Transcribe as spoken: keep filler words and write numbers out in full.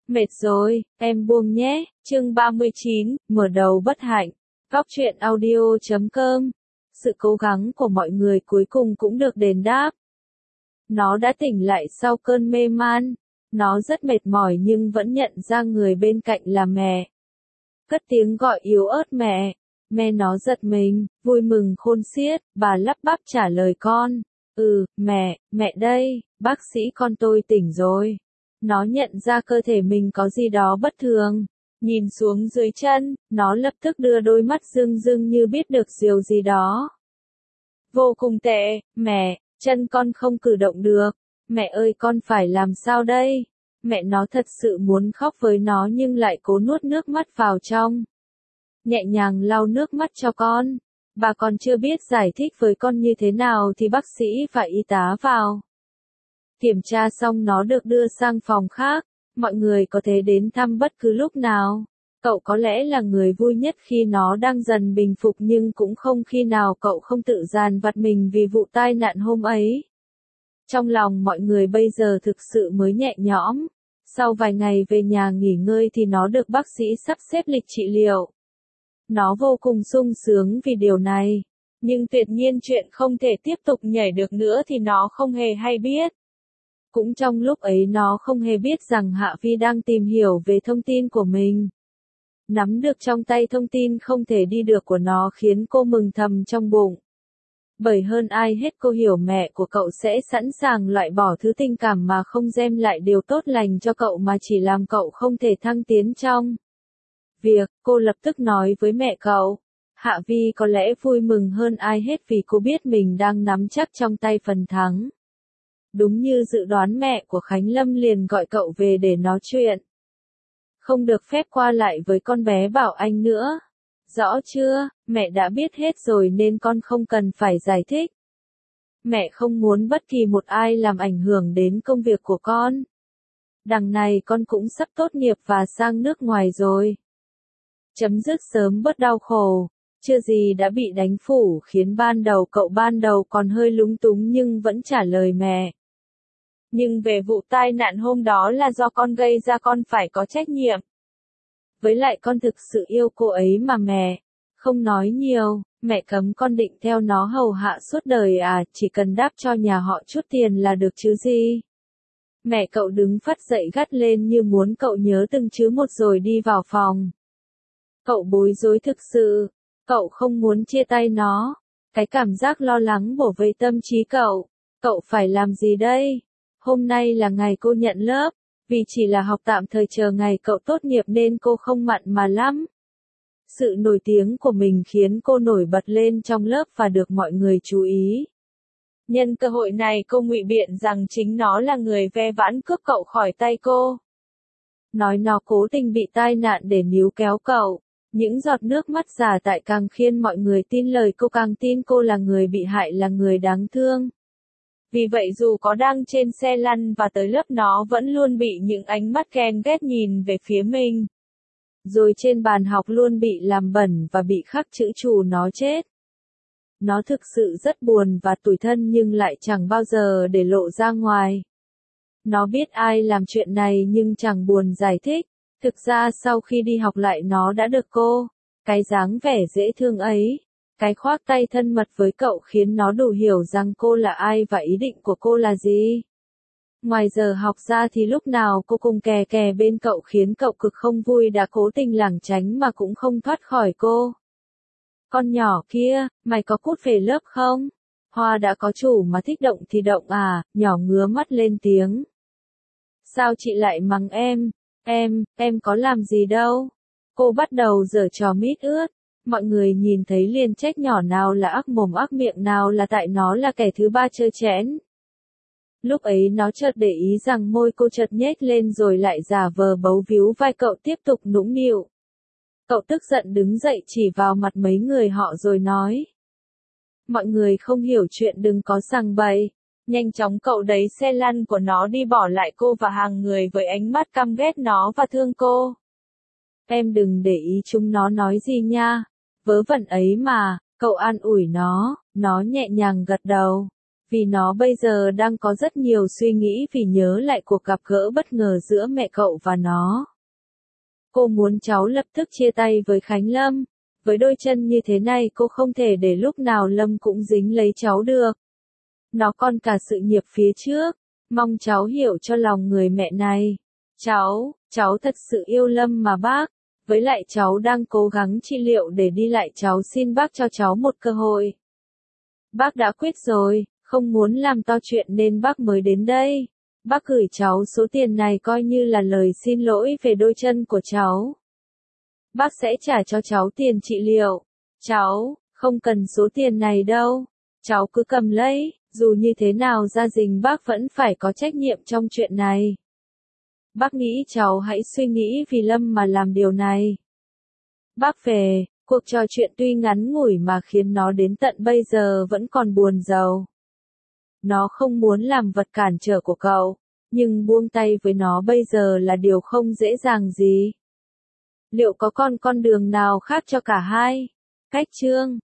Mệt rồi, em buông nhé. Chương ba mươi chín, mở đầu bất hạnh. Góc truyện audio chấm com. Sự cố gắng của mọi người cuối cùng cũng được đền đáp. Nó đã tỉnh lại sau cơn mê man. Nó rất mệt mỏi nhưng vẫn nhận ra người bên cạnh là mẹ. Cất tiếng gọi yếu ớt mẹ. Mẹ nó giật mình, vui mừng khôn xiết, bà lắp bắp trả lời con. Ừ, mẹ, mẹ đây, bác sĩ con tôi tỉnh rồi. Nó nhận ra cơ thể mình có gì đó bất thường. Nhìn xuống dưới chân, nó lập tức đưa đôi mắt rưng rưng như biết được điều gì đó. Vô cùng tệ, mẹ, chân con không cử động được. Mẹ ơi con phải làm sao đây? Mẹ nó thật sự muốn khóc với nó nhưng lại cố nuốt nước mắt vào trong. Nhẹ nhàng lau nước mắt cho con. Bà còn chưa biết giải thích với con như thế nào thì bác sĩ và y tá vào. Kiểm tra xong nó được đưa sang phòng khác. Mọi người có thể đến thăm bất cứ lúc nào. Cậu có lẽ là người vui nhất khi nó đang dần bình phục nhưng cũng không khi nào cậu không tự dằn vặt mình vì vụ tai nạn hôm ấy. Trong lòng mọi người bây giờ thực sự mới nhẹ nhõm. Sau vài ngày về nhà nghỉ ngơi thì nó được bác sĩ sắp xếp lịch trị liệu. Nó vô cùng sung sướng vì điều này. Nhưng tuyệt nhiên chuyện không thể tiếp tục nhảy được nữa thì nó không hề hay biết. Cũng trong lúc ấy nó không hề biết rằng Hạ Vi đang tìm hiểu về thông tin của mình. Nắm được trong tay thông tin không thể đi được của nó khiến cô mừng thầm trong bụng. Bởi hơn ai hết cô hiểu mẹ của cậu sẽ sẵn sàng loại bỏ thứ tình cảm mà không đem lại điều tốt lành cho cậu mà chỉ làm cậu không thể thăng tiến trong việc. Cô lập tức nói với mẹ cậu. Hạ Vi có lẽ vui mừng hơn ai hết vì cô biết mình đang nắm chắc trong tay phần thắng. Đúng như dự đoán mẹ của Khánh Lâm liền gọi cậu về để nói chuyện. Không được phép qua lại với con bé Bảo Anh nữa. Rõ chưa, mẹ đã biết hết rồi nên con không cần phải giải thích. Mẹ không muốn bất kỳ một ai làm ảnh hưởng đến công việc của con. Đằng này con cũng sắp tốt nghiệp và sang nước ngoài rồi. Chấm dứt sớm bớt đau khổ. Chưa gì đã bị đánh phủ khiến ban đầu cậu ban đầu còn hơi lúng túng nhưng vẫn trả lời mẹ. Nhưng về vụ tai nạn hôm đó là do con gây ra con phải có trách nhiệm. Với lại con thực sự yêu cô ấy mà mẹ. Không nói nhiều, mẹ cấm con định theo nó hầu hạ suốt đời à, chỉ cần đáp cho nhà họ chút tiền là được chứ gì. Mẹ cậu đứng phắt dậy gắt lên như muốn cậu nhớ từng chữ một rồi đi vào phòng. Cậu bối rối thực sự, cậu không muốn chia tay nó. Cái cảm giác lo lắng bổ vây tâm trí cậu. Cậu phải làm gì đây? Hôm nay là ngày cô nhận lớp, vì chỉ là học tạm thời chờ ngày cậu tốt nghiệp nên cô không mặn mà lắm. Sự nổi tiếng của mình khiến cô nổi bật lên trong lớp và được mọi người chú ý. Nhân cơ hội này cô ngụy biện rằng chính nó là người ve vãn cướp cậu khỏi tay cô. Nói nó cố tình bị tai nạn để níu kéo cậu. Những giọt nước mắt giả tại càng khiến mọi người tin lời cô, càng tin cô là người bị hại, là người đáng thương. Vì vậy dù có đang trên xe lăn và tới lớp nó vẫn luôn bị những ánh mắt ghen ghét nhìn về phía mình. Rồi trên bàn học luôn bị làm bẩn và bị khắc chữ "Trù nó chết". Nó thực sự rất buồn và tủi thân nhưng lại chẳng bao giờ để lộ ra ngoài. Nó biết ai làm chuyện này nhưng chẳng buồn giải thích. Thực ra sau khi đi học lại nó đã được cô, cái dáng vẻ dễ thương ấy, cái khoác tay thân mật với cậu khiến nó đủ hiểu rằng cô là ai và ý định của cô là gì. Ngoài giờ học ra thì lúc nào cô cùng kè kè bên cậu khiến cậu cực không vui, đã cố tình lảng tránh mà cũng không thoát khỏi cô. Con nhỏ kia, mày có cút về lớp không? Hoa đã có chủ mà thích động thì động à, nhỏ ngứa mắt lên tiếng. Sao chị lại mắng em? Em, em có làm gì đâu. Cô bắt đầu giở trò mít ướt. Mọi người nhìn thấy liền trách nhỏ nào là ác mồm ác miệng, nào là tại nó là kẻ thứ ba trơ trẽn. Lúc ấy nó chợt để ý rằng môi cô chợt nhếch lên rồi lại giả vờ bấu víu vai cậu tiếp tục nũng nịu. Cậu tức giận đứng dậy chỉ vào mặt mấy người họ rồi nói. Mọi người không hiểu chuyện đừng có sằng bậy. Nhanh chóng cậu đẩy xe lăn của nó đi, bỏ lại cô và hàng người với ánh mắt căm ghét nó và thương cô. Em đừng để ý chúng nó nói gì nha. Vớ vẩn ấy mà, cậu an ủi nó, nó nhẹ nhàng gật đầu. Vì nó bây giờ đang có rất nhiều suy nghĩ vì nhớ lại cuộc gặp gỡ bất ngờ giữa mẹ cậu và nó. Cô muốn cháu lập tức chia tay với Khánh Lâm. Với đôi chân như thế này cô không thể để lúc nào Lâm cũng dính lấy cháu được. Nó còn cả sự nghiệp phía trước. Mong cháu hiểu cho lòng người mẹ này. Cháu, cháu thật sự yêu Lâm mà bác. Với lại cháu đang cố gắng trị liệu để đi lại, cháu xin bác cho cháu một cơ hội. Bác đã quyết rồi, không muốn làm to chuyện nên bác mới đến đây. Bác gửi cháu số tiền này coi như là lời xin lỗi về đôi chân của cháu. Bác sẽ trả cho cháu tiền trị liệu. Cháu, không cần số tiền này đâu. Cháu cứ cầm lấy, dù như thế nào gia đình bác vẫn phải có trách nhiệm trong chuyện này. Bác nghĩ cháu hãy suy nghĩ vì Lâm mà làm điều này. Bác về, cuộc trò chuyện tuy ngắn ngủi mà khiến nó đến tận bây giờ vẫn còn buồn rầu. Nó không muốn làm vật cản trở của cậu, nhưng buông tay với nó bây giờ là điều không dễ dàng gì. Liệu có còn con đường nào khác cho cả hai? Cách chương